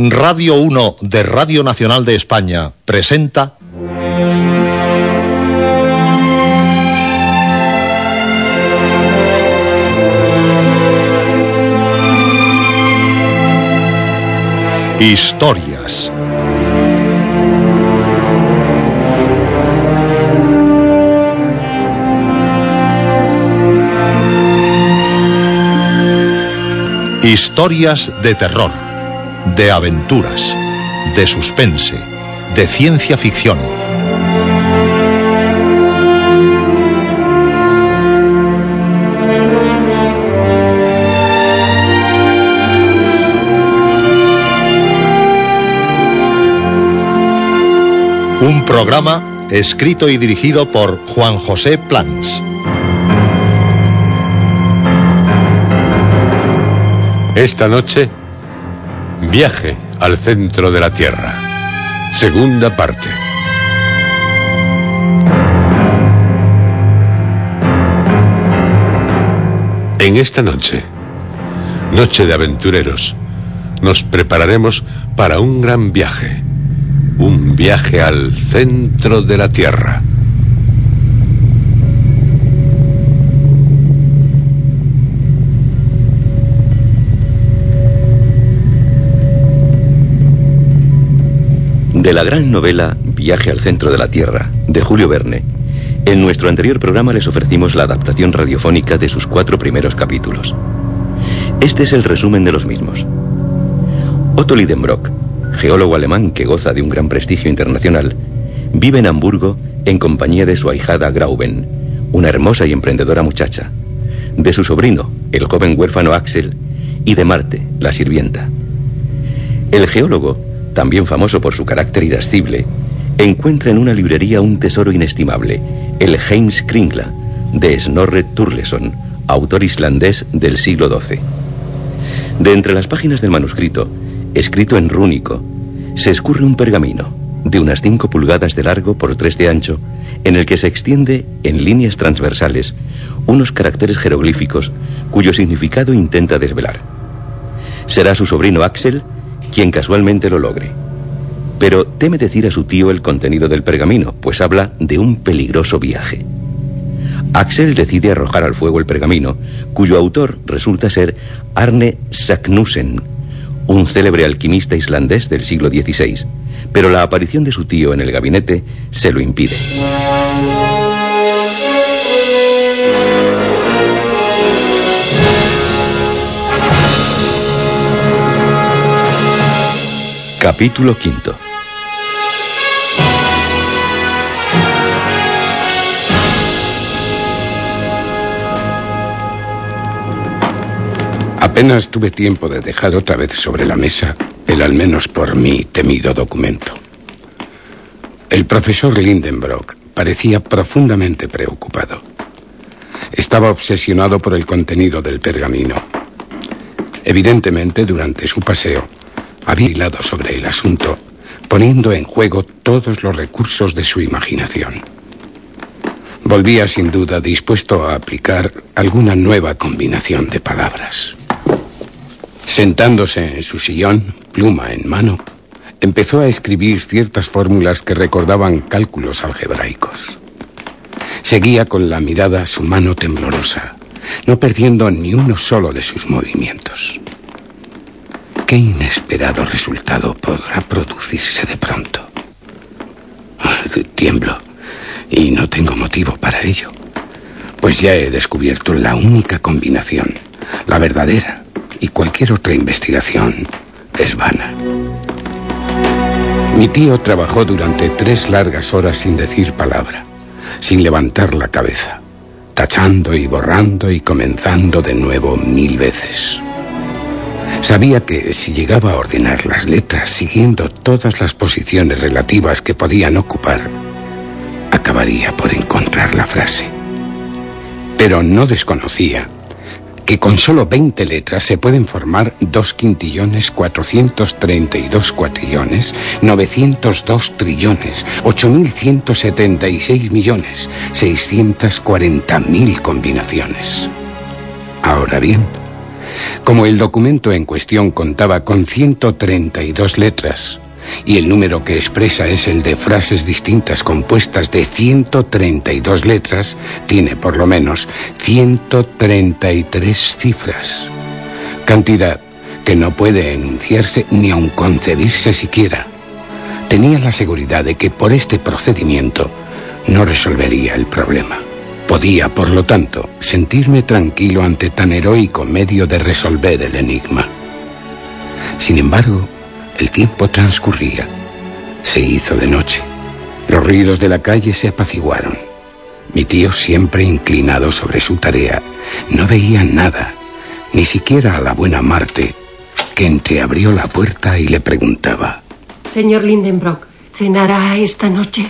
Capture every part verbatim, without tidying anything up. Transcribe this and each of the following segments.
Radio uno de Radio Nacional de España presenta Historias. Historias de terror, de aventuras, de suspense, de ciencia ficción. Un programa escrito y dirigido por Juan José Plans. Esta noche, viaje al centro de la Tierra. Segunda parte. En esta noche, noche de aventureros, nos prepararemos para un gran viaje. Un viaje al centro de la Tierra. De la gran novela Viaje al centro de la Tierra, de Julio Verne, en nuestro anterior programa les ofrecimos la adaptación radiofónica de sus cuatro primeros capítulos. Este es el resumen de los mismos. Otto Lidenbrock, geólogo alemán que goza de un gran prestigio internacional, vive en Hamburgo en compañía de su ahijada Grauben, una hermosa y emprendedora muchacha, de su sobrino, el joven huérfano Axel, y de Marte, la sirvienta. El geólogo, también famoso por su carácter irascible, encuentra en una librería un tesoro inestimable, el Heimskringla, de Snorre Turleson, autor islandés del siglo doce. De entre las páginas del manuscrito, escrito en rúnico, se escurre un pergamino de unas cinco pulgadas de largo por tres de ancho, en el que se extiende en líneas transversales unos caracteres jeroglíficos cuyo significado intenta desvelar. Será su sobrino Axel quien casualmente lo logre, pero teme decir a su tío el contenido del pergamino, pues habla de un peligroso viaje. Axel decide arrojar al fuego el pergamino, cuyo autor resulta ser Arne Saknussen, un célebre alquimista islandés del siglo dieciséis, pero la aparición de su tío en el gabinete se lo impide. Capítulo quinto. Apenas tuve tiempo de dejar otra vez sobre la mesa el al menos por mí temido documento. El profesor Lidenbrock parecía profundamente preocupado. Estaba obsesionado por el contenido del pergamino. Evidentemente, durante su paseo, había hilado sobre el asunto, poniendo en juego todos los recursos de su imaginación. Volvía sin duda dispuesto a aplicar alguna nueva combinación de palabras. Sentándose en su sillón, pluma en mano, empezó a escribir ciertas fórmulas que recordaban cálculos algebraicos. Seguía con la mirada su mano temblorosa, no perdiendo ni uno solo de sus movimientos. ¿Qué inesperado resultado podrá producirse de pronto? Tiemblo, y no tengo motivo para ello, pues ya he descubierto la única combinación, la verdadera, y cualquier otra investigación es vana. Mi tío trabajó durante tres largas horas sin decir palabra, sin levantar la cabeza, tachando y borrando y comenzando de nuevo mil veces. Sabía que si llegaba a ordenar las letras siguiendo todas las posiciones relativas que podían ocupar, acabaría por encontrar la frase. Pero no desconocía que con solo veinte letras se pueden formar dos quintillones, cuatrocientos treinta y dos cuatrillones, novecientos dos trillones, ocho mil ciento setenta y seis millones, seiscientas cuarenta mil combinaciones. Ahora bien, Como el documento en cuestión contaba con ciento treinta y dos letras, y el número que expresa es el de frases distintas compuestas de ciento treinta y dos letras, tiene por lo menos ciento treinta y tres cifras. Cantidad que no puede enunciarse ni aun concebirse siquiera. Tenía la seguridad de que por este procedimiento no resolvería el problema. Podía, por lo tanto, sentirme tranquilo ante tan heroico medio de resolver el enigma. Sin embargo, el tiempo transcurría. Se hizo de noche. Los ruidos de la calle se apaciguaron. Mi tío, siempre inclinado sobre su tarea, no veía nada, ni siquiera a la buena Marte, que entreabrió la puerta y le preguntaba: Señor Lindenbrock, ¿cenará esta noche?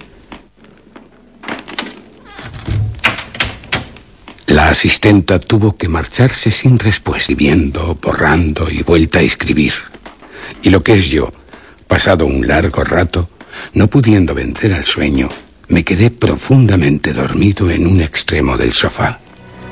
La asistenta tuvo que marcharse sin respuesta, escribiendo, borrando y vuelta a escribir. Y lo que es yo, pasado un largo rato, no pudiendo vencer al sueño, me quedé profundamente dormido en un extremo del sofá.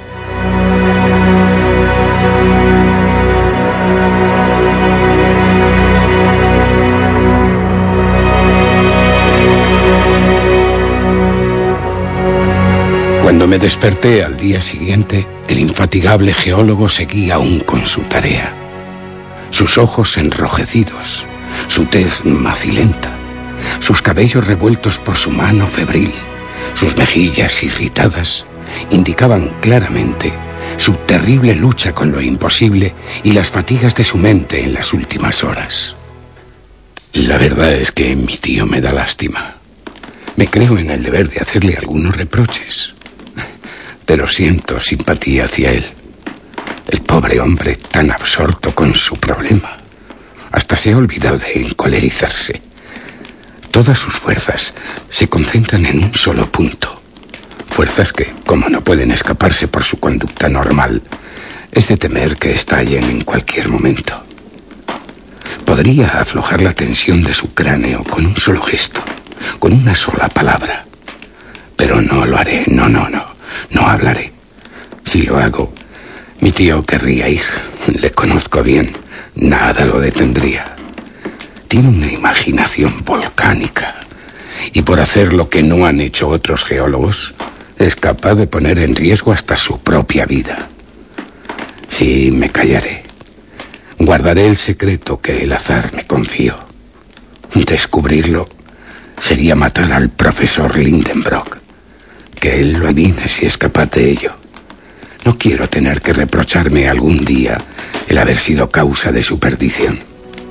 Cuando me desperté al día siguiente, el infatigable geólogo seguía aún con su tarea. Sus ojos enrojecidos, su tez macilenta, sus cabellos revueltos por su mano febril, sus mejillas irritadas, indicaban claramente su terrible lucha con lo imposible y las fatigas de su mente en las últimas horas. La verdad es que mi tío me da lástima. Me creo en el deber de hacerle algunos reproches, pero siento simpatía hacia él. El pobre hombre, tan absorto con su problema, hasta se ha olvidado de encolerizarse. Todas sus fuerzas se concentran en un solo punto. Fuerzas que, como no pueden escaparse por su conducta normal, es de temer que estallen en cualquier momento. Podría aflojar la tensión de su cráneo con un solo gesto, con una sola palabra. Pero no lo haré, no, no, no. No hablaré. Si lo hago, mi tío querría ir. Le conozco bien. Nada lo detendría. Tiene una imaginación volcánica. Y por hacer lo que no han hecho otros geólogos, es capaz de poner en riesgo hasta su propia vida. Sí, me callaré. Guardaré el secreto que el azar me confió. Descubrirlo sería matar al profesor Lindenbrock. Que él lo adivine si es capaz de ello. No quiero tener que reprocharme algún día el haber sido causa de su perdición.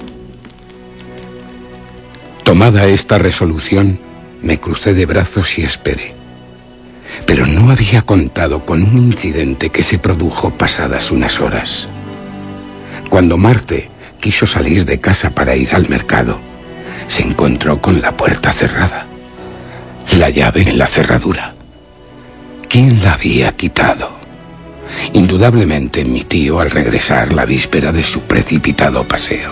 Tomada esta resolución, me crucé de brazos y esperé. Pero no había contado con un incidente que se produjo pasadas unas horas. Cuando Marte quiso salir de casa para ir al mercado, se encontró con la puerta cerrada, la llave en la cerradura. ¿Quién la había quitado? Indudablemente mi tío al regresar la víspera de su precipitado paseo.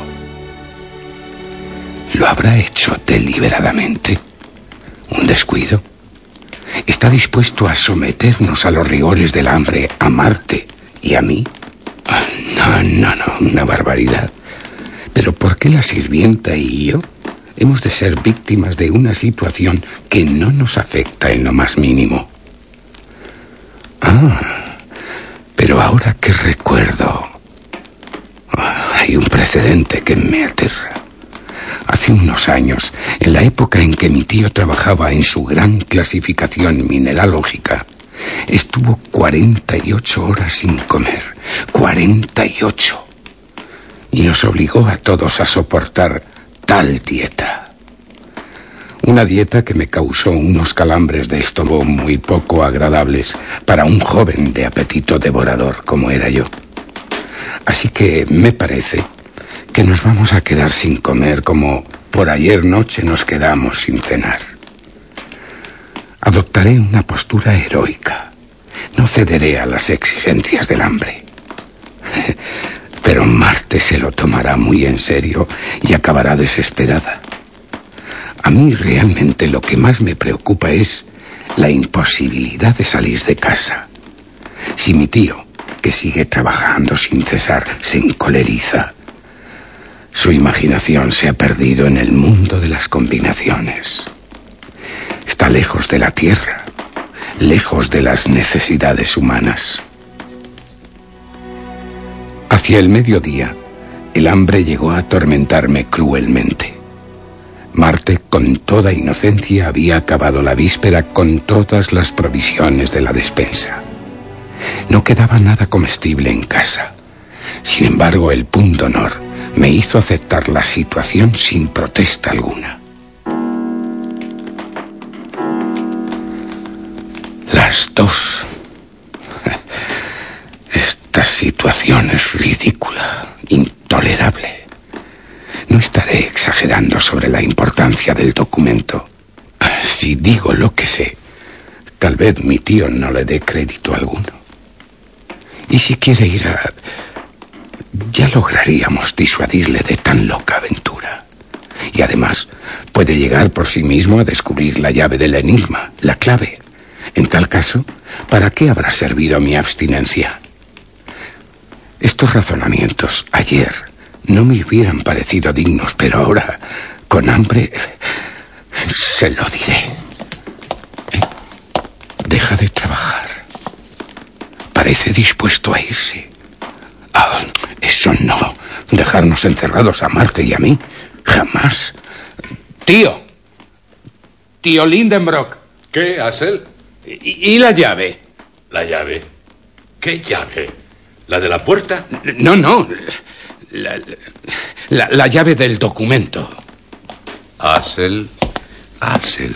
¿Lo habrá hecho deliberadamente? ¿Un descuido? ¿Está dispuesto a someternos a los rigores del hambre a Marte y a mí? No, no, no, una barbaridad. ¿Pero por qué la sirvienta y yo hemos de ser víctimas de una situación que no nos afecta en lo más mínimo? Ah, pero ahora que recuerdo, hay un precedente que me aterra. Hace unos años, en la época en que mi tío trabajaba en su gran clasificación mineralógica, estuvo cuarenta y ocho horas sin comer. cuarenta y ocho. Y nos obligó a todos a soportar tal dieta. Una dieta que me causó unos calambres de estómago muy poco agradables para un joven de apetito devorador como era yo. Así que me parece que nos vamos a quedar sin comer como por ayer noche nos quedamos sin cenar. Adoptaré una postura heroica. No cederé a las exigencias del hambre. Pero Marte se lo tomará muy en serio y acabará desesperada. A mí realmente lo que más me preocupa es la imposibilidad de salir de casa. Si mi tío, que sigue trabajando sin cesar, se encoleriza. Su imaginación se ha perdido en el mundo de las combinaciones. Está lejos de la tierra, lejos de las necesidades humanas. Hacia el mediodía, el hambre llegó a atormentarme cruelmente. Marte, con toda inocencia, había acabado la víspera con todas las provisiones de la despensa. No quedaba nada comestible en casa. Sin embargo, el pundonor me hizo aceptar la situación sin protesta alguna. Las dos. Esta situación es ridícula, intolerable. No estaré exagerando sobre la importancia del documento. Si digo lo que sé, tal vez mi tío no le dé crédito alguno. Y si quiere ir a... ya lograríamos disuadirle de tan loca aventura. Y además, puede llegar por sí mismo a descubrir la llave del enigma, la clave. En tal caso, ¿para qué habrá servido mi abstinencia? Estos razonamientos, ayer, no me hubieran parecido dignos, pero ahora, con hambre, se lo diré. ¿Eh? Deja de trabajar. Parece dispuesto a irse. Ah, eso no. Dejarnos encerrados a Marte y a mí. Jamás. Tío. Tío Lindenbrock. ¿Qué, Hassel? ¿Y, y la llave? ¿La llave? ¿Qué llave? ¿La de la puerta? No, no. La, la, la llave del documento. Hassel. Hassel.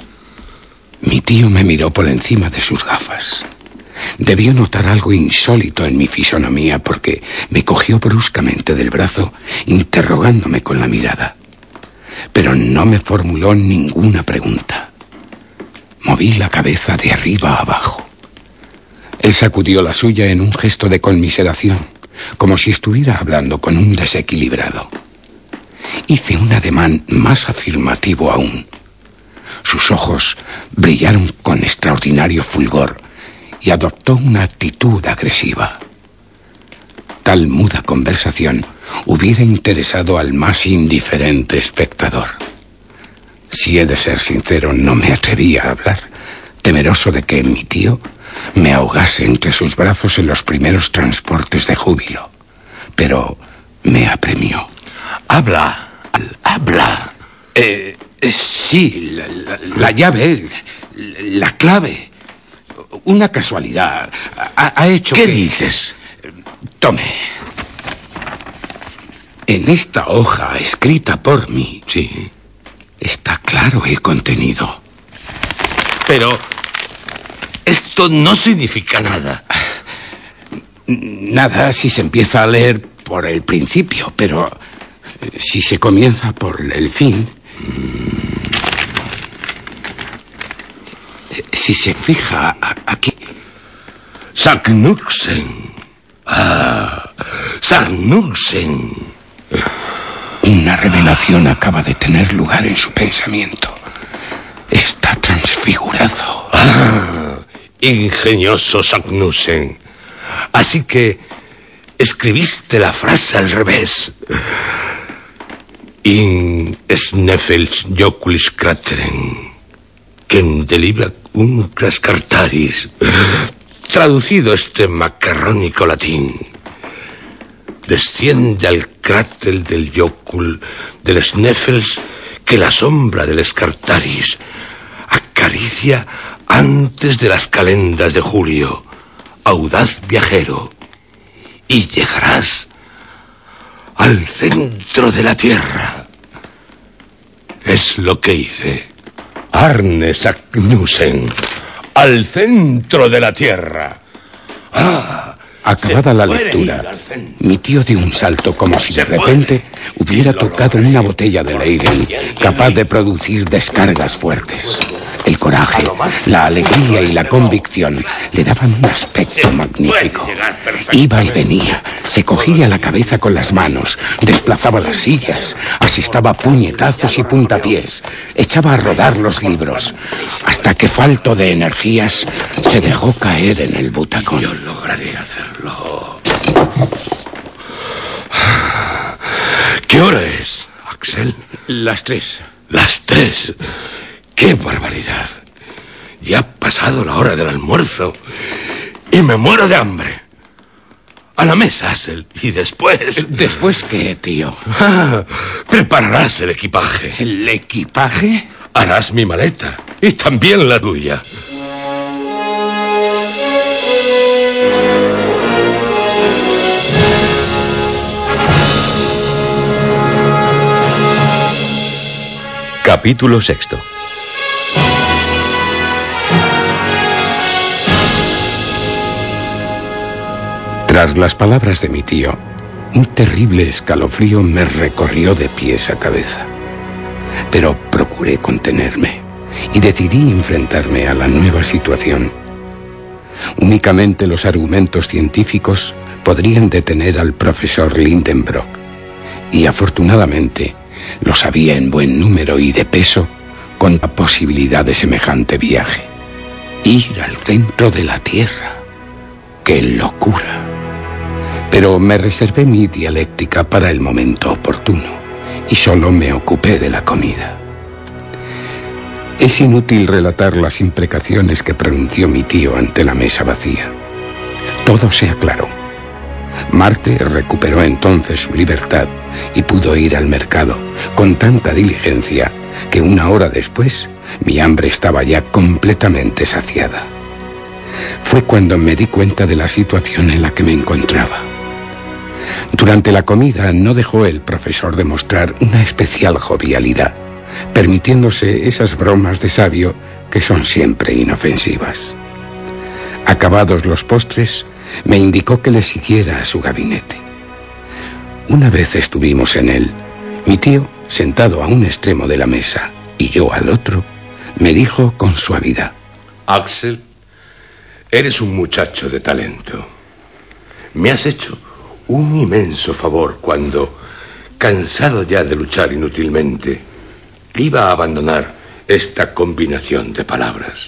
Mi tío me miró por encima de sus gafas. Debió notar algo insólito en mi fisonomía porque me cogió bruscamente del brazo, interrogándome con la mirada. Pero no me formuló ninguna pregunta. Moví la cabeza de arriba a abajo. Él sacudió la suya en un gesto de conmiseración, como si estuviera hablando con un desequilibrado. Hice un ademán más afirmativo aún. Sus ojos brillaron con extraordinario fulgor y adoptó una actitud agresiva. Tal muda conversación hubiera interesado al más indiferente espectador. Si he de ser sincero, no me atrevía a hablar, temeroso de que mi tío me ahogase entre sus brazos en los primeros transportes de júbilo. Pero me apremió. Habla, habla. Eh, eh, sí, la, la, la llave, la clave. Una casualidad ha, ha hecho ¿Qué que... dices? Tome. En esta hoja escrita por mí... Sí. Está claro el contenido. Pero esto no significa nada. Nada si se empieza a leer por el principio, pero si se comienza por el fin... Si se fija aquí... Sagnuxen. Ah, Sagnuxen. Una revelación acaba de tener lugar en su pensamiento. Está transfigurado. Ah, ingenioso Sagnuxen. Así que escribiste la frase al revés. In Sneffels Joculis Crateren, quem deliba un crascartaris. Traducido este macarrónico latín. Desciende al cráter del Jocul del Sneffels que la sombra del Scartaris acaricia antes de las calendas de julio, audaz viajero, y llegarás al centro de la tierra. Es lo que hice. Arne Sagnuxen, al centro de la tierra. Ah, acabada la lectura, mi tío dio un salto como si de repente hubiera tocado una botella de Leyden, capaz de producir descargas fuertes. El coraje, la alegría y la convicción le daban un aspecto magnífico. Iba y venía, se cogía la cabeza con las manos, desplazaba las sillas, asestaba puñetazos y puntapiés, echaba a rodar los libros, hasta que, falto de energías, se dejó caer en el butacón. Yo lograré hacerlo. ¿Qué hora es, Axel? Las tres. Las tres. ¡Qué barbaridad! Ya ha pasado la hora del almuerzo y me muero de hambre. A la mesa, Axel. Y después... ¿Después qué, tío? Ah, prepararás el equipaje. ¿El equipaje? Harás mi maleta y también la tuya. Capítulo sexto. Tras las palabras de mi tío, un terrible escalofrío me recorrió de pies a cabeza. Pero procuré contenerme y decidí enfrentarme a la nueva situación. Únicamente los argumentos científicos podrían detener al profesor Lindenbrock, y afortunadamente los había en buen número y de peso con la posibilidad de semejante viaje. Ir al centro de la Tierra. ¡Qué locura! Pero me reservé mi dialéctica para el momento oportuno y solo me ocupé de la comida. Es inútil relatar las imprecaciones que pronunció mi tío ante la mesa vacía. Todo se aclaró. Marte recuperó entonces su libertad y pudo ir al mercado con tanta diligencia que una hora después mi hambre estaba ya completamente saciada. Fue cuando me di cuenta de la situación en la que me encontraba. Durante la comida no dejó el profesor de mostrar una especial jovialidad, permitiéndose esas bromas de sabio que son siempre inofensivas. Acabados los postres, me indicó que le siguiera a su gabinete. Una vez estuvimos en él, mi tío, sentado a un extremo de la mesa y yo al otro, me dijo con suavidad: Axel, eres un muchacho de talento. Me has hecho un inmenso favor cuando, cansado ya de luchar inútilmente, iba a abandonar esta combinación de palabras.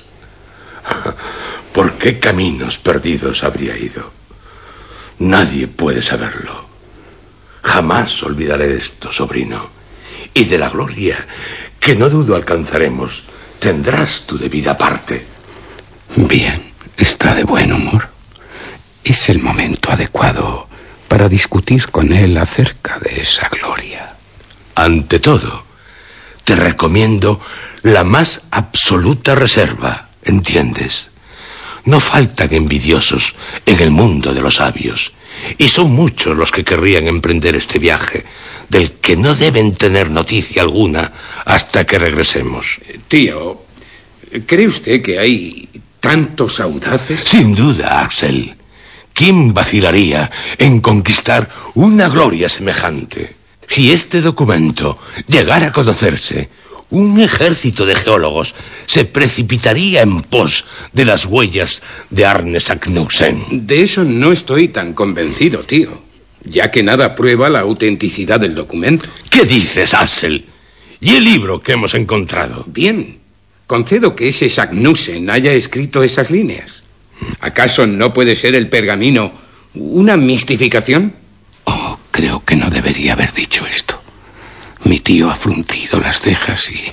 ¿Por qué caminos perdidos habría ido? Nadie puede saberlo. Jamás olvidaré esto, sobrino. Y de la gloria que no dudo alcanzaremos, tendrás tu debida parte. Bien, está de buen humor. Es el momento adecuado para discutir con él acerca de esa gloria. Ante todo, te recomiendo la más absoluta reserva, ¿entiendes? No faltan envidiosos en el mundo de los sabios, y son muchos los que querrían emprender este viaje, del que no deben tener noticia alguna hasta que regresemos. Tío, ¿cree usted que hay tantos audaces? Sin duda, Axel. ¿Quién vacilaría en conquistar una gloria semejante? Si este documento llegara a conocerse, un ejército de geólogos se precipitaría en pos de las huellas de Arne Saknussemm. De eso no estoy tan convencido, tío, ya que nada prueba la autenticidad del documento. ¿Qué dices, Axel? ¿Y el libro que hemos encontrado? Bien, concedo que ese Saknussemm haya escrito esas líneas. ¿Acaso no puede ser el pergamino una mistificación? Oh, creo que no debería haber dicho esto. Mi tío ha fruncido las cejas y...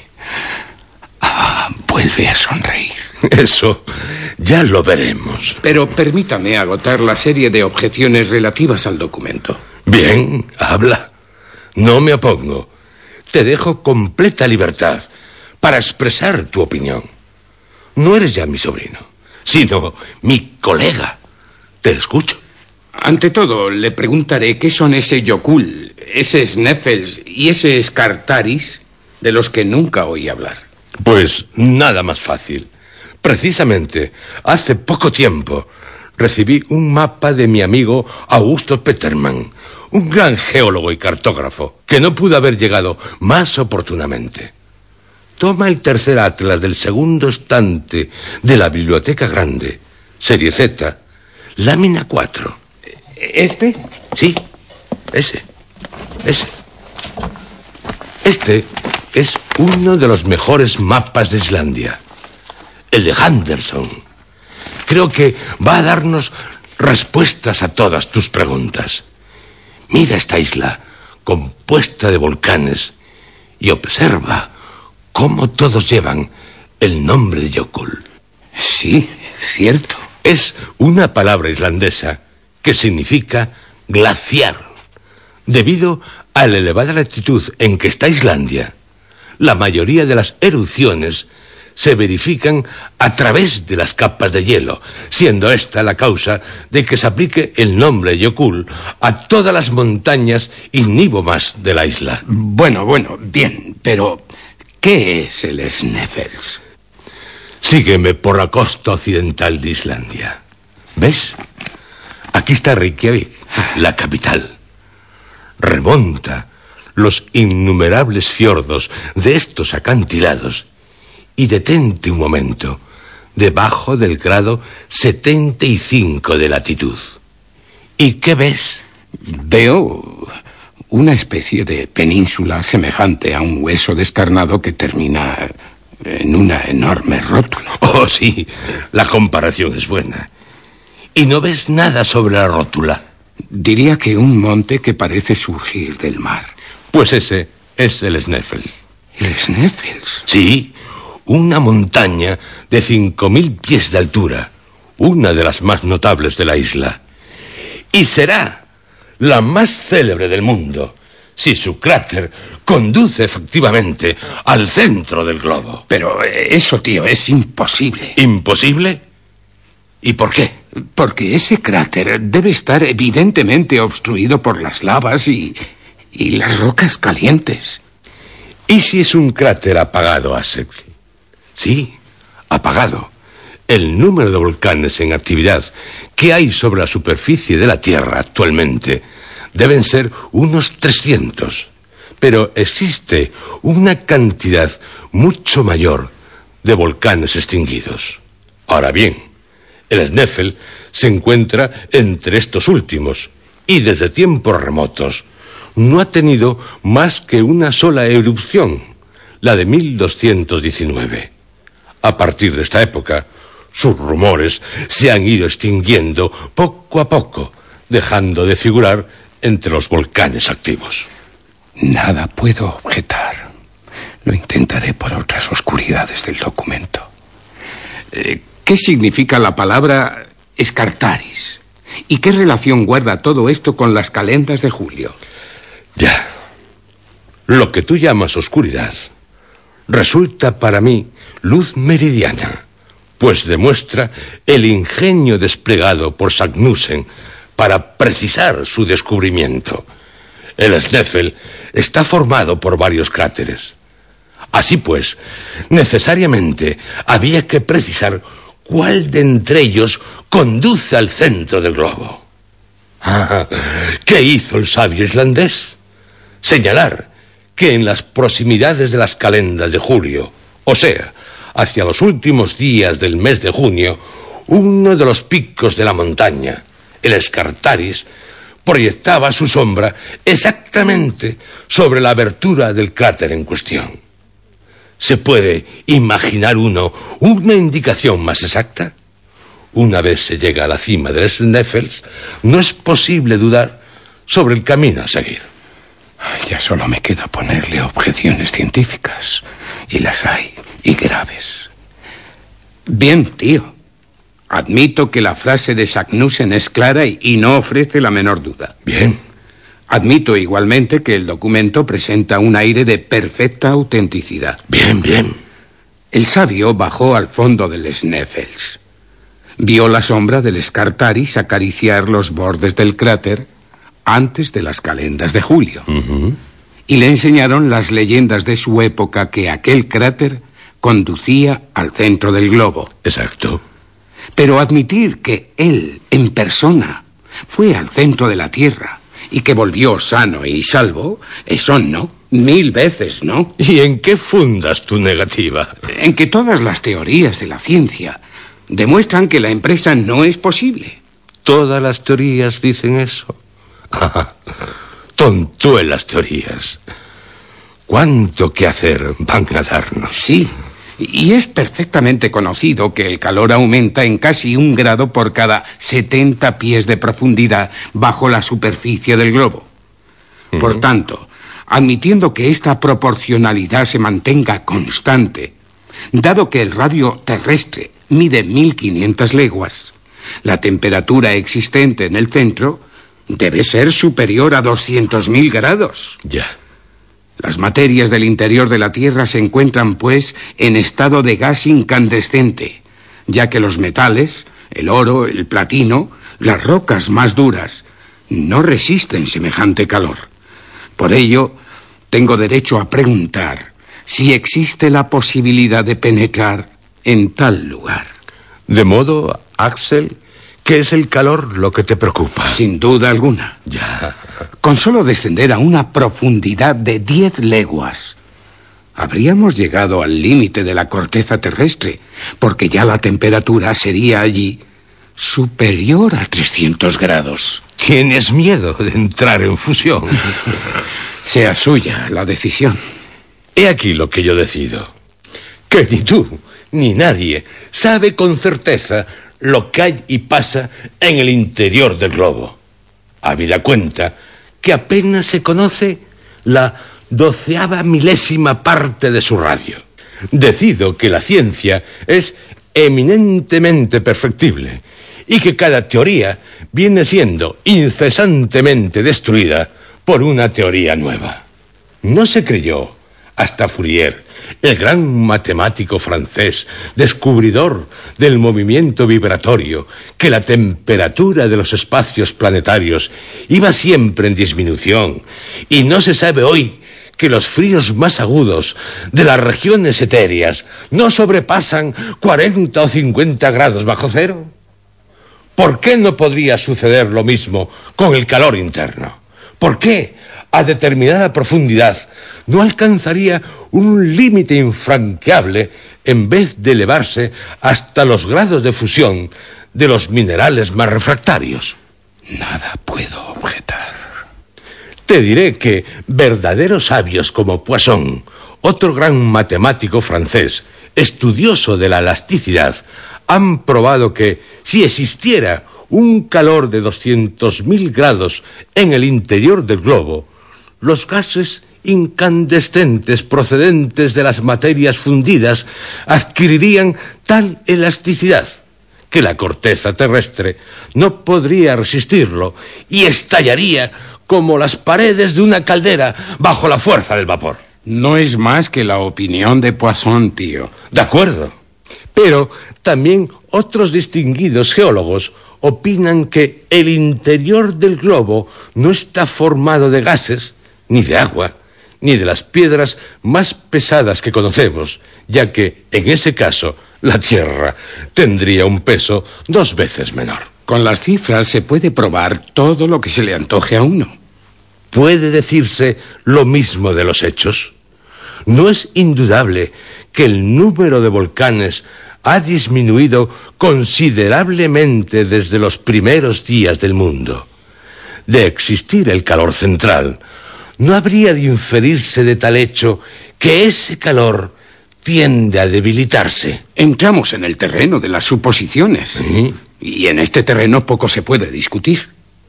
Ah, vuelve a sonreír. Eso ya lo veremos. Pero permítame agotar la serie de objeciones relativas al documento. Bien, habla. No me opongo. Te dejo completa libertad para expresar tu opinión. No eres ya mi sobrino, sino mi colega. Te escucho. Ante todo, le preguntaré qué son ese Yokul, ese Sneffels y ese Scartaris de los que nunca oí hablar. Pues nada más fácil. Precisamente, hace poco tiempo, recibí un mapa de mi amigo Augusto Petermann, un gran geólogo y cartógrafo, que no pudo haber llegado más oportunamente. Toma el tercer atlas del segundo estante de la Biblioteca Grande, serie Z, lámina cuatro. ¿Este? Sí, ese, ese. Este es uno de los mejores mapas de Islandia, el de Henderson. Creo que va a darnos respuestas a todas tus preguntas. Mira esta isla compuesta de volcanes y observa cómo todos llevan el nombre de Jökull. Sí, cierto. Es una palabra islandesa que significa glaciar. Debido a la elevada latitud en que está Islandia, la mayoría de las erupciones se verifican a través de las capas de hielo, siendo esta la causa de que se aplique el nombre Jökull a todas las montañas ignívomas de la isla. Bueno, bueno, bien, pero ¿qué es el Sneffels? Sígueme por la costa occidental de Islandia. ¿Ves? Aquí está Reykjavik, la capital. Remonta los innumerables fiordos de estos acantilados y detente un momento debajo del grado setenta y cinco de latitud. ¿Y qué ves? Veo una especie de península semejante a un hueso descarnado que termina en una enorme rótula. Oh, sí, la comparación es buena. ¿Y no ves nada sobre la rótula? Diría que un monte que parece surgir del mar. Pues ese es el Sneffels. ¿El Sneffels? Sí, una montaña de cinco mil pies de altura, una de las más notables de la isla. Y será la más célebre del mundo si su cráter conduce efectivamente al centro del globo. Pero eso, tío, es imposible. ¿Imposible? ¿Y por qué? Porque ese cráter debe estar evidentemente obstruido por las lavas y, y las rocas calientes. ¿Y si es un cráter apagado, Asek? Sí, apagado. El número de volcanes en actividad que hay sobre la superficie de la Tierra actualmente deben ser unos trescientos. Pero existe una cantidad mucho mayor de volcanes extinguidos. Ahora bien, el Sneffels se encuentra entre estos últimos y desde tiempos remotos no ha tenido más que una sola erupción, la de mil doscientos diecinueve. A partir de esta época, sus rumores se han ido extinguiendo poco a poco, dejando de figurar entre los volcanes activos. Nada puedo objetar. Lo intentaré por otras oscuridades del documento. Eh, ¿Qué significa la palabra Scartaris? ¿Y qué relación guarda todo esto con las calendas de julio? Ya. Lo que tú llamas oscuridad resulta para mí luz meridiana, pues demuestra el ingenio desplegado por Sagnussen para precisar su descubrimiento. El Sneffels está formado por varios cráteres. Así pues, necesariamente había que precisar cuál de entre ellos conduce al centro del globo. Ah, ¿qué hizo el sabio islandés? Señalar que en las proximidades de las calendas de julio, o sea, hacia los últimos días del mes de junio, uno de los picos de la montaña, el Scartaris, proyectaba su sombra exactamente sobre la abertura del cráter en cuestión. ¿Se puede imaginar uno una indicación más exacta? Una vez se llega a la cima del Sneffels, no es posible dudar sobre el camino a seguir. Ya solo me queda ponerle objeciones científicas, y las hay, y graves. Bien, tío. Admito que la frase de Sagnussen es clara y, y no ofrece la menor duda. Bien. Admito igualmente que el documento presenta un aire de perfecta autenticidad. Bien, bien. El sabio bajó al fondo del Sneffels. Vio la sombra del Scartaris acariciar los bordes del cráter antes de las calendas de julio. Uh-huh. Y le enseñaron las leyendas de su época que aquel cráter conducía al centro del globo. Exacto. Pero admitir que él, en persona, fue al centro de la Tierra y que volvió sano y salvo, eso no, Mil veces, ¿no? ¿Y en qué fundas tu negativa? En que todas las teorías de la ciencia demuestran que la empresa no es posible. ¿Todas las teorías dicen eso? Tontuelas teorías. ¿Cuánto que hacer van a darnos? Sí, y es perfectamente conocido que el calor aumenta en casi un grado por cada setenta pies de profundidad bajo la superficie del globo. Uh-huh. Por tanto, admitiendo que esta proporcionalidad se mantenga constante, dado que el radio terrestre mide mil quinientas leguas, la temperatura existente en el centro debe ser superior a doscientos mil grados. Ya. Las materias del interior de la Tierra se encuentran, pues, en estado de gas incandescente, ya que los metales, el oro, el platino, las rocas más duras, no resisten semejante calor. Por ello, tengo derecho a preguntar si existe la posibilidad de penetrar en tal lugar. De modo, Axel, que es el calor lo que te preocupa. Sin duda alguna. Ya. Con solo descender a una profundidad de diez leguas, habríamos llegado al límite de la corteza terrestre, porque ya la temperatura sería allí superior a trescientos grados. ¿Tienes miedo de entrar en fusión? Sea suya la decisión. He aquí lo que yo decido. Que ni tú, ni nadie sabe con certeza lo que hay y pasa en el interior del globo. Habida cuenta que apenas se conoce la doceava milésima parte de su radio. Decido que la ciencia es eminentemente perfectible y que cada teoría viene siendo incesantemente destruida por una teoría nueva. No se creyó hasta Fourier, el gran matemático francés, descubridor del movimiento vibratorio, que la temperatura de los espacios planetarios iba siempre en disminución, y no se sabe hoy que los fríos más agudos de las regiones etéreas no sobrepasan cuarenta o cincuenta grados bajo cero. ¿Por qué no podría suceder lo mismo con el calor interno? ¿Por qué a determinada profundidad no alcanzaría un límite infranqueable en vez de elevarse hasta los grados de fusión de los minerales más refractarios? Nada puedo objetar. Te diré que verdaderos sabios como Poisson, otro gran matemático francés, estudioso de la elasticidad, han probado que si existiera un calor de doscientos mil grados en el interior del globo, los gases incandescentes procedentes de las materias fundidas adquirirían tal elasticidad que la corteza terrestre no podría resistirlo y estallaría como las paredes de una caldera bajo la fuerza del vapor. No es más que la opinión de Poisson, tío. De acuerdo, pero también otros distinguidos geólogos opinan que el interior del globo no está formado de gases, ni de agua, ni de las piedras más pesadas que conocemos, ya que, en ese caso, la Tierra tendría un peso dos veces menor. Con las cifras se puede probar todo lo que se le antoje a uno. ¿Puede decirse lo mismo de los hechos? ¿No es indudable que el número de volcanes ha disminuido considerablemente desde los primeros días del mundo? De existir el calor central, no habría de inferirse de tal hecho que ese calor tiende a debilitarse. Entramos en el terreno de las suposiciones. ¿Sí? Y en este terreno poco se puede discutir.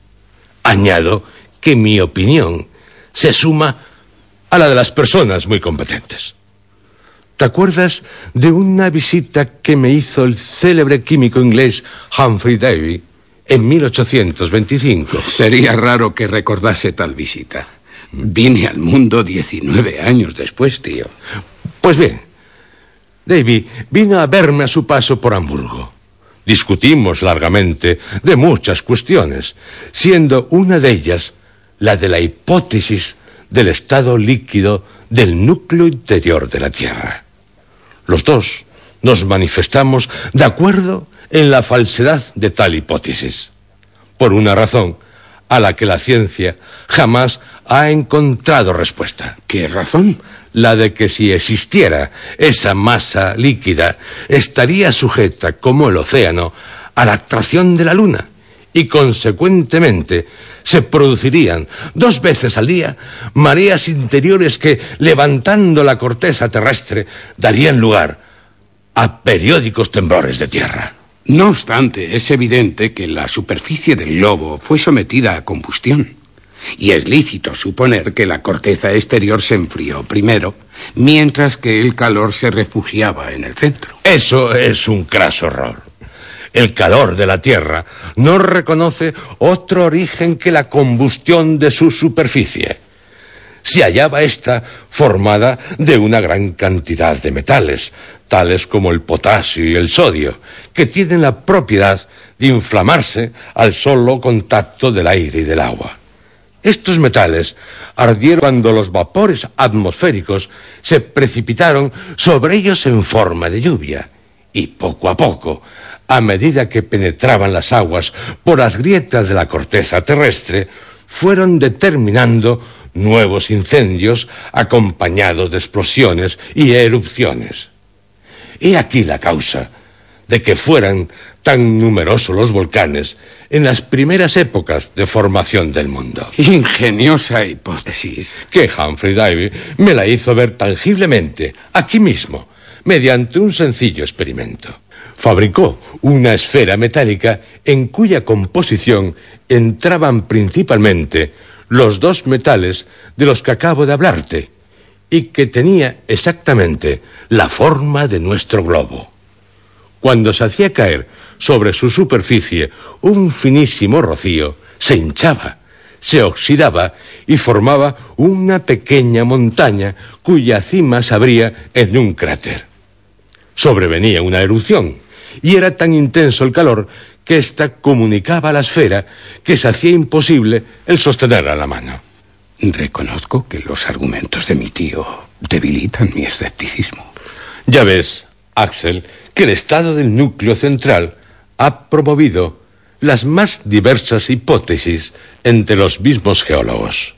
Añado que mi opinión se suma a la de las personas muy competentes. ¿Te acuerdas de una visita que me hizo el célebre químico inglés Humphrey Davy en mil ochocientos veinticinco? Sería raro que recordase tal visita. Vine al mundo diecinueve años después, tío. Pues bien, Davy vino a verme a su paso por Hamburgo. Discutimos largamente de muchas cuestiones, siendo una de ellas la de la hipótesis del estado líquido del núcleo interior de la Tierra. Los dos nos manifestamos de acuerdo en la falsedad de tal hipótesis, por una razón a la que la ciencia jamás ha encontrado respuesta. ¿Qué razón? La de que si existiera esa masa líquida, estaría sujeta, como el océano, a la atracción de la Luna, y consecuentemente se producirían dos veces al día mareas interiores que, levantando la corteza terrestre, darían lugar a periódicos temblores de tierra. No obstante, es evidente que la superficie del globo fue sometida a combustión. Y es lícito suponer que la corteza exterior se enfrió primero, mientras que el calor se refugiaba en el centro. Eso es un craso error. El calor de la Tierra no reconoce otro origen que la combustión de su superficie. Se hallaba esta formada de una gran cantidad de metales, tales como el potasio y el sodio, que tienen la propiedad de inflamarse al solo contacto del aire y del agua. Estos metales ardieron cuando los vapores atmosféricos se precipitaron sobre ellos en forma de lluvia, y poco a poco, a medida que penetraban las aguas por las grietas de la corteza terrestre, fueron determinando nuevos incendios acompañados de explosiones y erupciones. He aquí la causa de que fueran tan numerosos los volcanes en las primeras épocas de formación del mundo. Ingeniosa hipótesis. Que Humphrey Davy me la hizo ver tangiblemente, aquí mismo, mediante un sencillo experimento. Fabricó una esfera metálica en cuya composición entraban principalmente los dos metales de los que acabo de hablarte, y que tenía exactamente la forma de nuestro globo. Cuando se hacía caer sobre su superficie un finísimo rocío, se hinchaba, se oxidaba y formaba una pequeña montaña cuya cima se abría en un cráter. Sobrevenía una erupción, y era tan intenso el calor que ésta comunicaba a la esfera que se hacía imposible el sostenerla a la mano. Reconozco que los argumentos de mi tío debilitan mi escepticismo. Ya ves, Axel, que el estado del núcleo central ha promovido las más diversas hipótesis entre los mismos geólogos.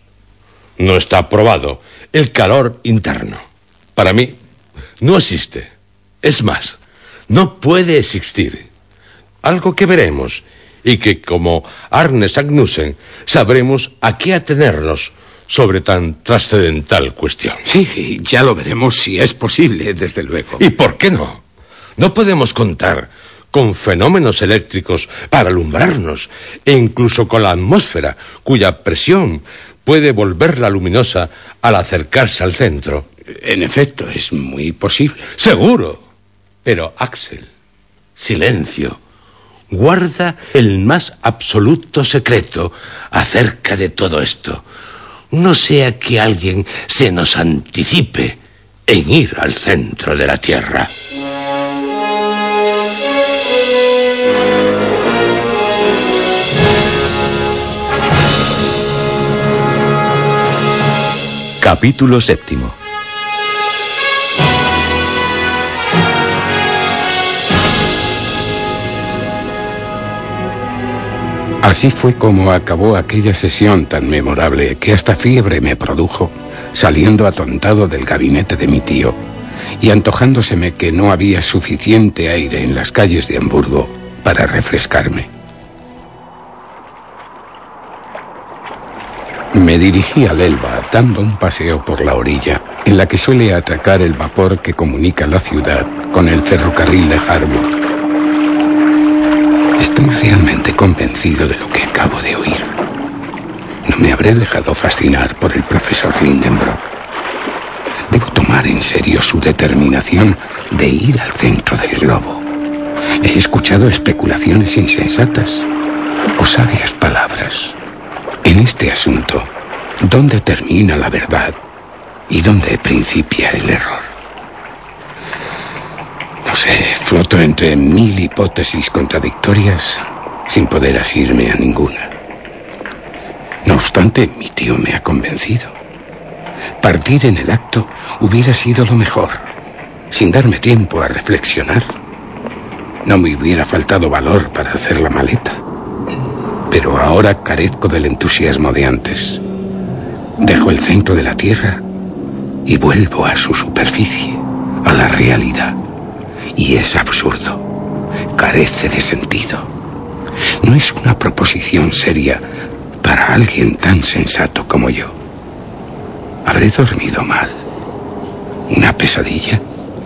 No está probado el calor interno. Para mí, no existe. Es más, no puede existir. Algo que veremos y que, como Arne Sagnussen, sabremos a qué atenernos sobre tan trascendental cuestión. Sí, ya lo veremos si es posible, desde luego. ¿Y por qué no? No podemos contar con fenómenos eléctricos para alumbrarnos, e incluso con la atmósfera, cuya presión puede volverla luminosa al acercarse al centro. En efecto, es muy posible. Seguro. Pero, Axel, silencio. Guarda el más absoluto secreto acerca de todo esto. No sea que alguien se nos anticipe en ir al centro de la Tierra. Capítulo séptimo. Así fue como acabó aquella sesión tan memorable que hasta fiebre me produjo, saliendo atontado del gabinete de mi tío y antojándoseme que no había suficiente aire en las calles de Hamburgo para refrescarme. Me dirigí al Elba, dando un paseo por la orilla, en la que suele atracar el vapor que comunica la ciudad con el ferrocarril de Harburg. Estoy realmente convencido de lo que acabo de oír. No me habré dejado fascinar por el profesor Lindenbrock. Debo tomar en serio su determinación de ir al centro del globo. He escuchado especulaciones insensatas o sabias palabras. En este asunto, ¿dónde termina la verdad y dónde principia el error? No sé, floto entre mil hipótesis contradictorias sin poder asirme a ninguna. No obstante, mi tío me ha convencido. Partir en el acto hubiera sido lo mejor, sin darme tiempo a reflexionar. No me hubiera faltado valor para hacer la maleta, pero ahora carezco del entusiasmo de antes. Dejo el centro de la Tierra y vuelvo a su superficie, a la realidad. Y es absurdo, carece de sentido. No es una proposición seria para alguien tan sensato como yo. ¿Habré dormido mal? ¿Una pesadilla?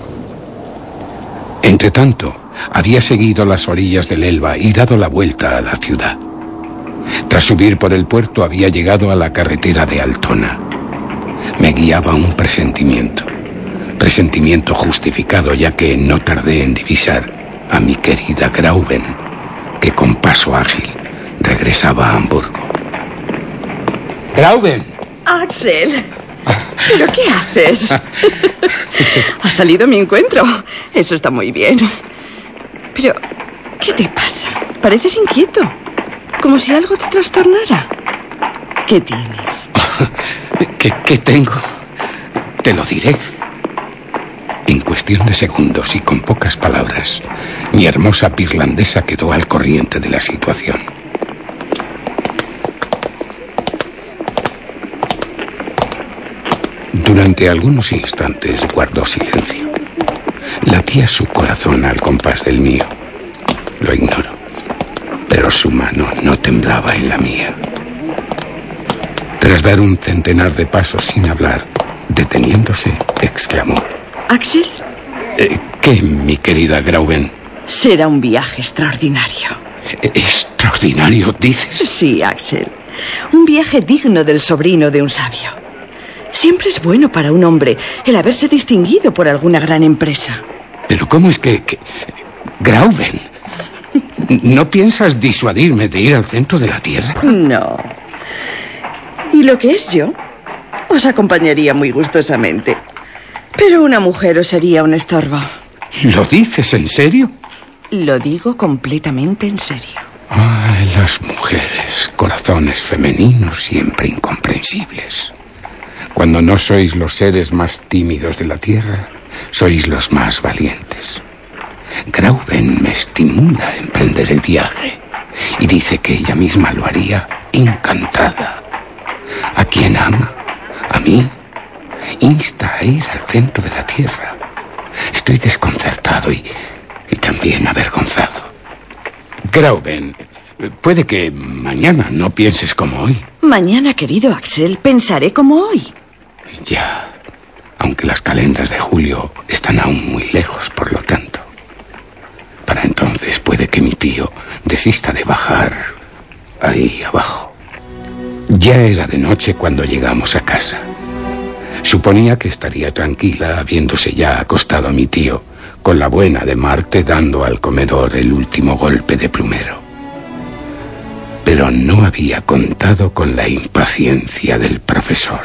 Entretanto, había seguido las orillas del Elba y dado la vuelta a la ciudad. Tras subir por el puerto había llegado a la carretera de Altona. Me guiaba un presentimiento. Presentimiento justificado, ya que no tardé en divisar a mi querida Grauben, que con paso ágil regresaba a Hamburgo. ¡Grauben! ¡Axel! ¿Pero qué haces? Ha salido a mi encuentro. Eso está muy bien. Pero, ¿qué te pasa? Pareces inquieto. Como si algo te trastornara. ¿Qué tienes? ¿Qué, qué tengo? Te lo diré. En cuestión de segundos y con pocas palabras, mi hermosa pirlandesa quedó al corriente de la situación. Durante algunos instantes guardó silencio. Latía su corazón al compás del mío. Lo ignoro, pero su mano no temblaba en la mía. Tras dar un centenar de pasos sin hablar, deteniéndose, exclamó: ¿Axel? Eh, ¿Qué, mi querida Grauben? Será un viaje extraordinario. ¿Extraordinario, dices? Sí, Axel. Un viaje digno del sobrino de un sabio. Siempre es bueno para un hombre el haberse distinguido por alguna gran empresa. ¿Pero cómo es que... que... Grauben, ¿no piensas disuadirme de ir al centro de la Tierra? No. ¿Y lo que es yo? Os acompañaría muy gustosamente. Pero una mujer os sería un estorbo. ¿Lo dices en serio? Lo digo completamente en serio. Ay, las mujeres, corazones femeninos siempre incomprensibles. Cuando no sois los seres más tímidos de la Tierra, sois los más valientes. Grauben me estimula a emprender el viaje y dice que ella misma lo haría encantada. ¿A quién ama? ¿A mí? Insta a ir al centro de la Tierra. Estoy desconcertado y, y también avergonzado. Grauben, puede que mañana no pienses como hoy. Mañana, querido Axel, pensaré como hoy. Ya, aunque las calendas de julio están aún muy lejos, por lo tanto. Para entonces puede que mi tío desista de bajar ahí abajo. Ya era de noche cuando llegamos a casa. Suponía que estaría tranquila habiéndose ya acostado a mi tío, con la buena de Marte dando al comedor el último golpe de plumero. Pero no había contado con la impaciencia del profesor.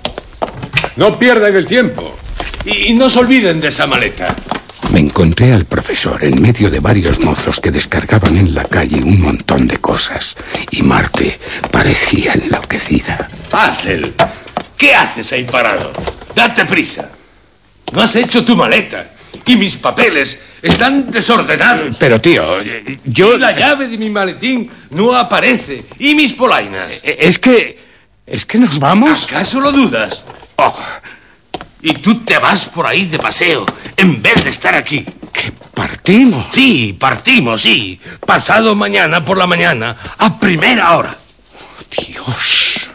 No pierdan el tiempo y no se olviden de esa maleta. Me encontré al profesor en medio de varios mozos que descargaban en la calle un montón de cosas, y Marte parecía enloquecida. Axel, ¿qué haces ahí parado? Date prisa. No has hecho tu maleta y mis papeles están desordenados. Pero, tío, yo... Y la llave de mi maletín no aparece. Y mis polainas. Es que... ¿Es que nos vamos? ¿Acaso lo dudas? Oh. Y tú te vas por ahí de paseo en vez de estar aquí. ¿Que partimos? Sí, partimos, sí. Pasado mañana por la mañana, a primera hora. Oh, Dios.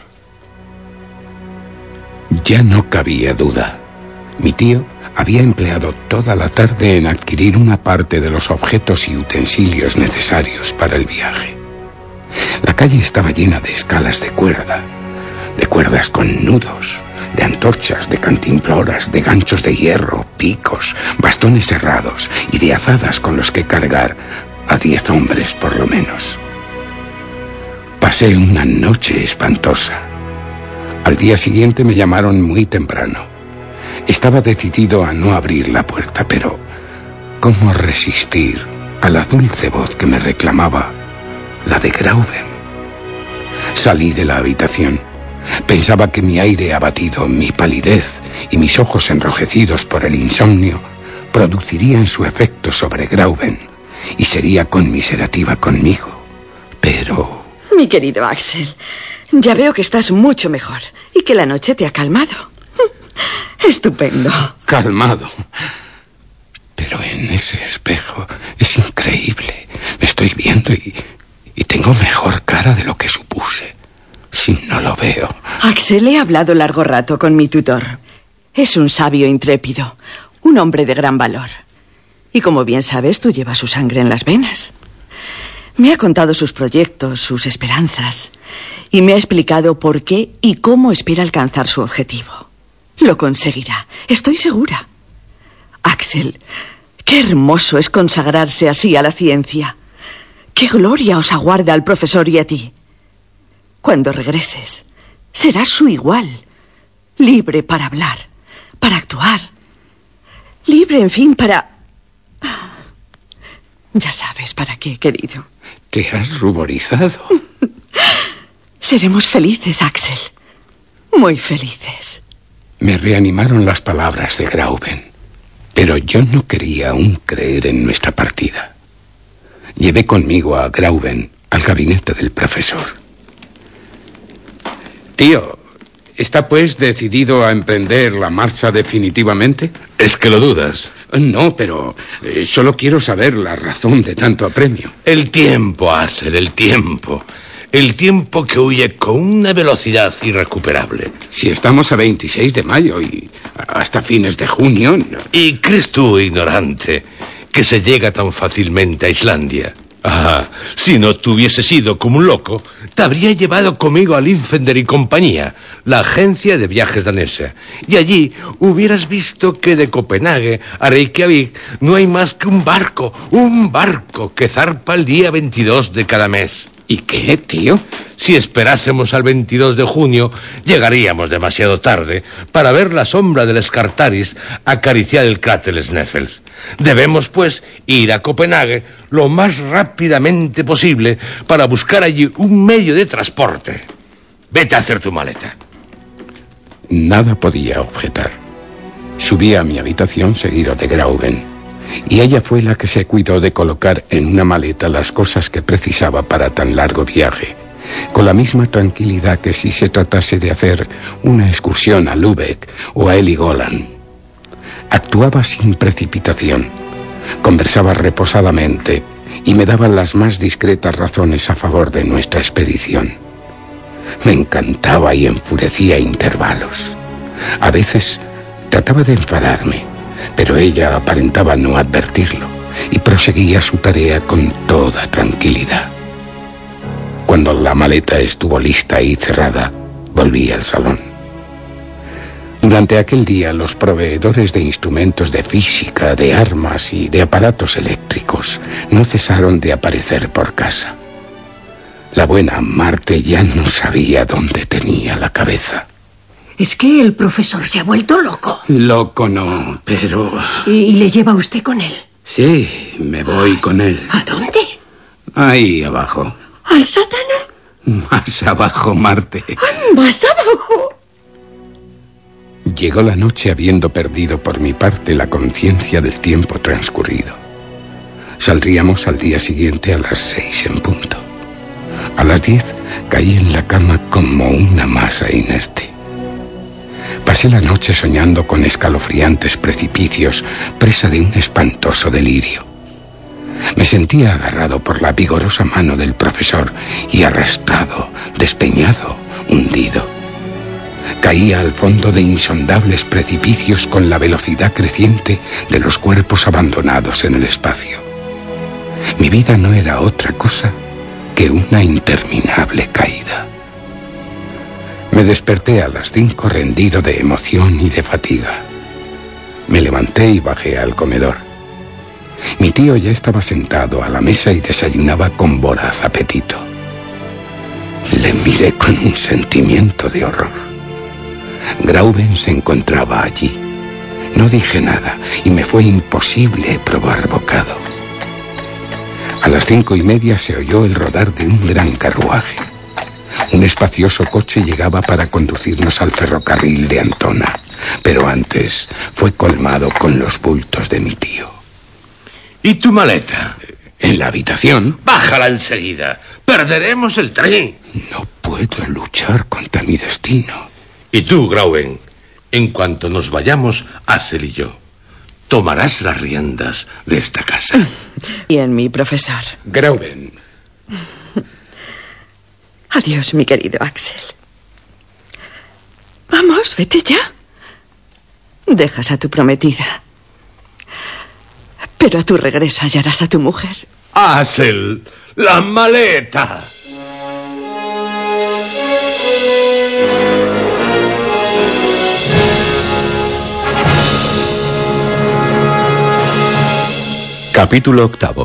Ya no cabía duda. Mi tío había empleado toda la tarde en adquirir una parte de los objetos y utensilios necesarios para el viaje. La calle estaba llena de escalas de cuerda, de cuerdas con nudos, de antorchas, de cantimploras, de ganchos de hierro, picos, bastones cerrados y de azadas con los que cargar a diez hombres por lo menos. Pasé una noche espantosa. Al día siguiente me llamaron muy temprano. Estaba decidido a no abrir la puerta, pero ¿cómo resistir a la dulce voz que me reclamaba, la de Grauben? Salí de la habitación. Pensaba que mi aire abatido, mi palidez y mis ojos enrojecidos por el insomnio producirían su efecto sobre Grauben y sería conmiserativa conmigo. Pero... Mi querido Axel, Ya veo que estás mucho mejor y que la noche te ha calmado. Estupendo. Calmado. Pero en ese espejo es increíble. Me estoy viendo y, y tengo mejor cara de lo que supuse. Si no lo veo. Axel, he hablado largo rato con mi tutor. Es un sabio intrépido, un hombre de gran valor. Y como bien sabes, tú llevas su sangre en las venas. Me ha contado sus proyectos, sus esperanzas, y me ha explicado por qué y cómo espera alcanzar su objetivo. Lo conseguirá, estoy segura. Axel, qué hermoso es consagrarse así a la ciencia. Qué gloria os aguarda al profesor y a ti. Cuando regreses, serás su igual, libre para hablar, para actuar, libre, en fin, para... Ya sabes para qué, querido. ¿Te has ruborizado? Seremos felices, Axel. Muy felices. Me reanimaron las palabras de Grauben, pero yo no quería aún creer en nuestra partida. Llevé conmigo a Grauben al gabinete del profesor. Tío, ¿está pues decidido a emprender la marcha definitivamente? ¿Es que lo dudas? No, pero eh, solo quiero saber la razón de tanto apremio. El tiempo, Axel, el tiempo. El tiempo que huye con una velocidad irrecuperable. Si estamos a veintiséis de mayo y hasta fines de junio... No. ¿Y crees tú, ignorante, que se llega tan fácilmente a Islandia? Ah, si no te hubiese sido como un loco, te habría llevado conmigo a Linfender y compañía, la agencia de viajes danesa. Y allí hubieras visto que de Copenhague a Reykjavik no hay más que un barco, un barco que zarpa el día veintidós de cada mes. ¿Y qué, tío? Si esperásemos al veintidós de junio, llegaríamos demasiado tarde para ver la sombra del Scartaris acariciar el cráter Sneffels. Debemos, pues, ir a Copenhague lo más rápidamente posible para buscar allí un medio de transporte. Vete a hacer tu maleta. Nada podía objetar. Subí a mi habitación seguido de Grauben. Y ella fue la que se cuidó de colocar en una maleta las cosas que precisaba para tan largo viaje, con la misma tranquilidad que si se tratase de hacer una excursión a Lübeck o a Heligoland. Actuaba sin precipitación, conversaba reposadamente y me daba las más discretas razones a favor de nuestra expedición. Me encantaba y enfurecía a intervalos. A veces trataba de enfadarme, pero ella aparentaba no advertirlo y proseguía su tarea con toda tranquilidad. Cuando la maleta estuvo lista y cerrada, volví al salón. Durante aquel día, los proveedores de instrumentos de física, de armas y de aparatos eléctricos no cesaron de aparecer por casa. La buena Marte ya no sabía dónde tenía la cabeza. Es que el profesor se ha vuelto loco. Loco no, pero... ¿Y le lleva usted con él? Sí, me voy con él. ¿A dónde? Ahí abajo. ¿Al sótano? Más abajo, Marte. ¡Ah, más abajo! Llegó la noche habiendo perdido por mi parte la conciencia del tiempo transcurrido. Saldríamos al día siguiente a las seis en punto. A las diez caí en la cama como una masa inerte. Pasé la noche soñando con escalofriantes precipicios, presa de un espantoso delirio. Me sentía agarrado por la vigorosa mano del profesor y arrastrado, despeñado, hundido. Caía al fondo de insondables precipicios con la velocidad creciente de los cuerpos abandonados en el espacio. Mi vida no era otra cosa que una interminable caída. Me desperté a las cinco rendido de emoción y de fatiga. Me levanté y bajé al comedor. Mi tío ya estaba sentado a la mesa y desayunaba con voraz apetito. Le miré con un sentimiento de horror. Grauben se encontraba allí. No dije nada y me fue imposible probar bocado. A las cinco y media se oyó el rodar de un gran carruaje. Un espacioso coche llegaba para conducirnos al ferrocarril de Antona, pero antes fue colmado con los bultos de mi tío. ¿Y tu maleta? En la habitación. Bájala enseguida. Perderemos el tren. No puedo luchar contra mi destino. Y tú, Grauen, en cuanto nos vayamos, Axel y yo, tomarás las riendas de esta casa. Bien, mi profesor. Grauen. Adiós, mi querido Axel. Vamos, vete ya. Dejas a tu prometida. Pero a tu regreso hallarás a tu mujer. Axel, la maleta. Capítulo octavo.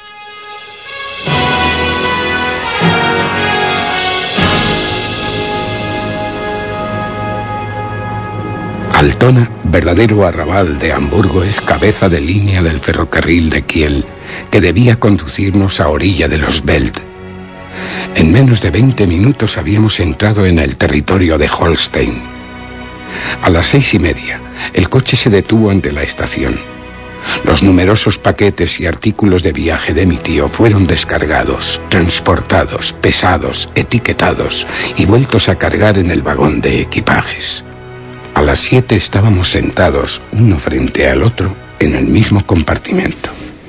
Altona, verdadero arrabal de Hamburgo, es cabeza de línea del ferrocarril de Kiel, que debía conducirnos a orilla de los Belt. En menos de veinte minutos habíamos entrado en el territorio de Holstein. A las seis y media, el coche se detuvo ante la estación. Los numerosos paquetes y artículos de viaje de mi tío fueron descargados, transportados, pesados, etiquetados y vueltos a cargar en el vagón de equipajes. A las siete estábamos sentados, uno frente al otro, en el mismo compartimento.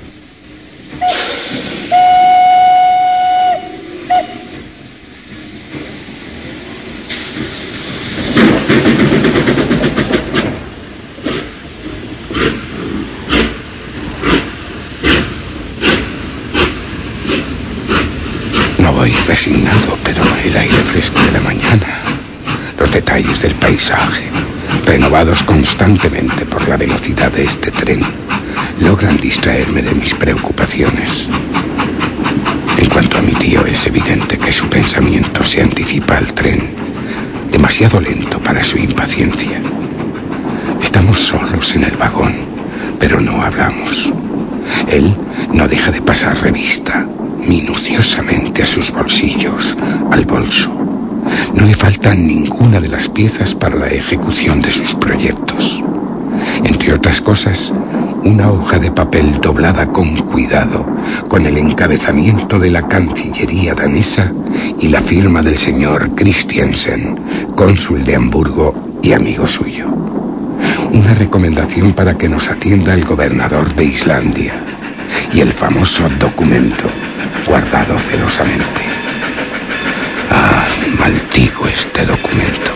No voy resignado, pero el aire fresco de la mañana, los detalles del paisaje, renovados constantemente por la velocidad de este tren, logran distraerme de mis preocupaciones. En cuanto a mi tío, es evidente que su pensamiento se anticipa al tren, demasiado lento para su impaciencia. Estamos solos en el vagón, pero no hablamos. Él no deja de pasar revista minuciosamente a sus bolsillos, al bolso. No le faltan ninguna de las piezas para la ejecución de sus proyectos. Entre otras cosas, una hoja de papel doblada con cuidado, con el encabezamiento de la Cancillería danesa y la firma del señor Christiansen, cónsul de Hamburgo y amigo suyo. Una recomendación para que nos atienda el gobernador de Islandia y el famoso documento guardado celosamente. Ah, maldigo este documento.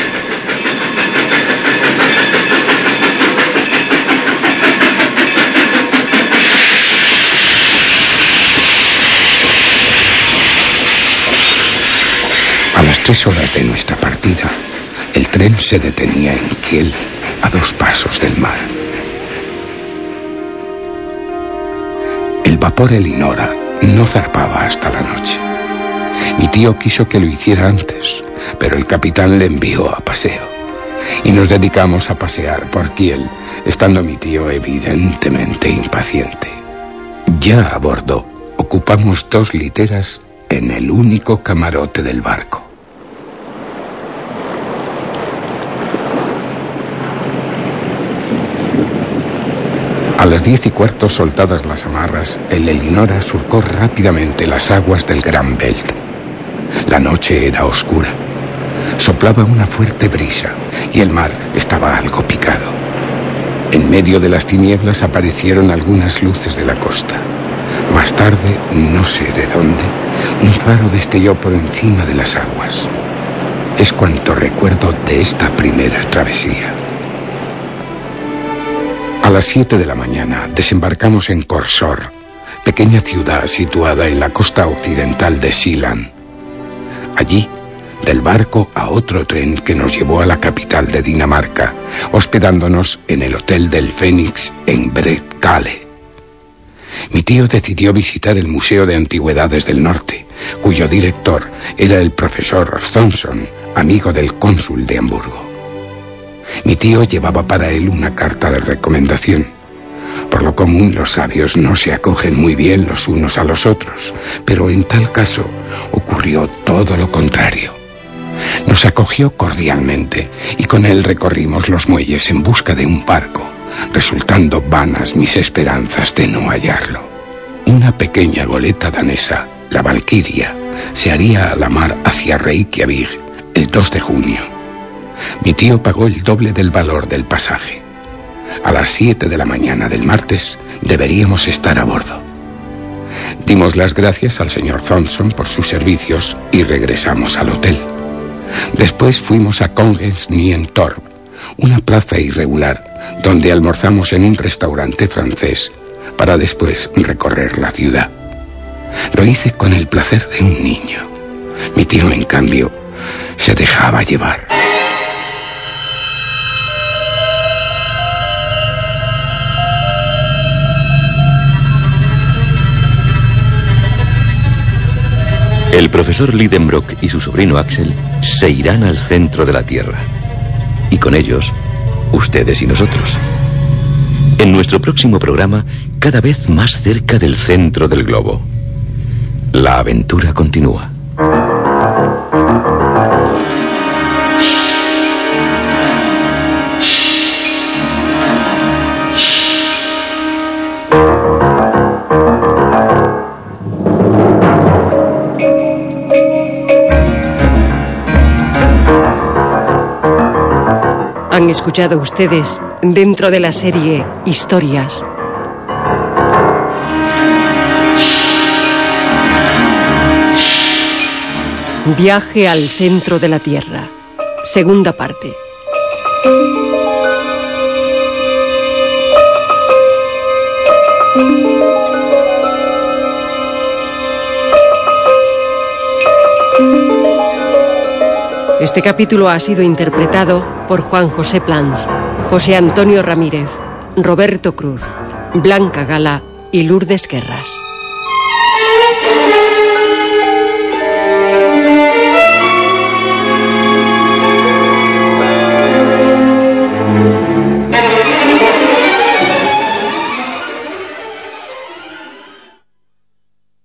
A las tres horas de nuestra partida, el tren se detenía en Kiel, a dos pasos del mar. El vapor Elinora no zarpaba hasta la noche. Mi tío quiso que lo hiciera antes, pero el capitán le envió a paseo. Y nos dedicamos a pasear por Kiel, estando mi tío evidentemente impaciente. Ya a bordo, ocupamos dos literas en el único camarote del barco. A las diez y cuarto, soltadas las amarras, el Elinora surcó rápidamente las aguas del Gran Belt. La noche era oscura. Soplaba una fuerte brisa y el mar estaba algo picado. En medio de las tinieblas aparecieron algunas luces de la costa. Más tarde, no sé de dónde, un faro destelló por encima de las aguas. Es cuanto recuerdo de esta primera travesía. A las siete de la mañana desembarcamos en Korsør, pequeña ciudad situada en la costa occidental de Sealand. Allí, del barco a otro tren que nos llevó a la capital de Dinamarca, hospedándonos en el Hotel del Fénix en Bretkale. Mi tío decidió visitar el Museo de Antigüedades del Norte, cuyo director era el profesor Thompson, amigo del cónsul de Hamburgo. Mi tío llevaba para él una carta de recomendación. Por lo común, los sabios no se acogen muy bien los unos a los otros, pero en tal caso ocurrió todo lo contrario. Nos acogió cordialmente y con él recorrimos los muelles en busca de un barco, resultando vanas mis esperanzas de no hallarlo. Una pequeña goleta danesa, la Valquiria, Se haría a la mar hacia Reykjavik el dos de junio. Mi tío pagó el doble del valor del pasaje. A las siete de la mañana del martes deberíamos estar a bordo. Dimos las gracias al señor Thompson por sus servicios y regresamos al hotel. Después fuimos a Kongens Nytorv, una plaza irregular donde almorzamos en un restaurante francés para después recorrer la ciudad. Lo hice con el placer de un niño. Mi tío, en cambio, se dejaba llevar. El profesor Lidenbrock y su sobrino Axel se irán al centro de la Tierra. Y con ellos, ustedes y nosotros. En nuestro próximo programa, cada vez más cerca del centro del globo. La aventura continúa. Han escuchado ustedes dentro de la serie Historias. Viaje al centro de la Tierra. Segunda parte. Este capítulo ha sido interpretado por Juan José Plans, José Antonio Ramírez, Roberto Cruz, Blanca Gala y Lourdes Guerras.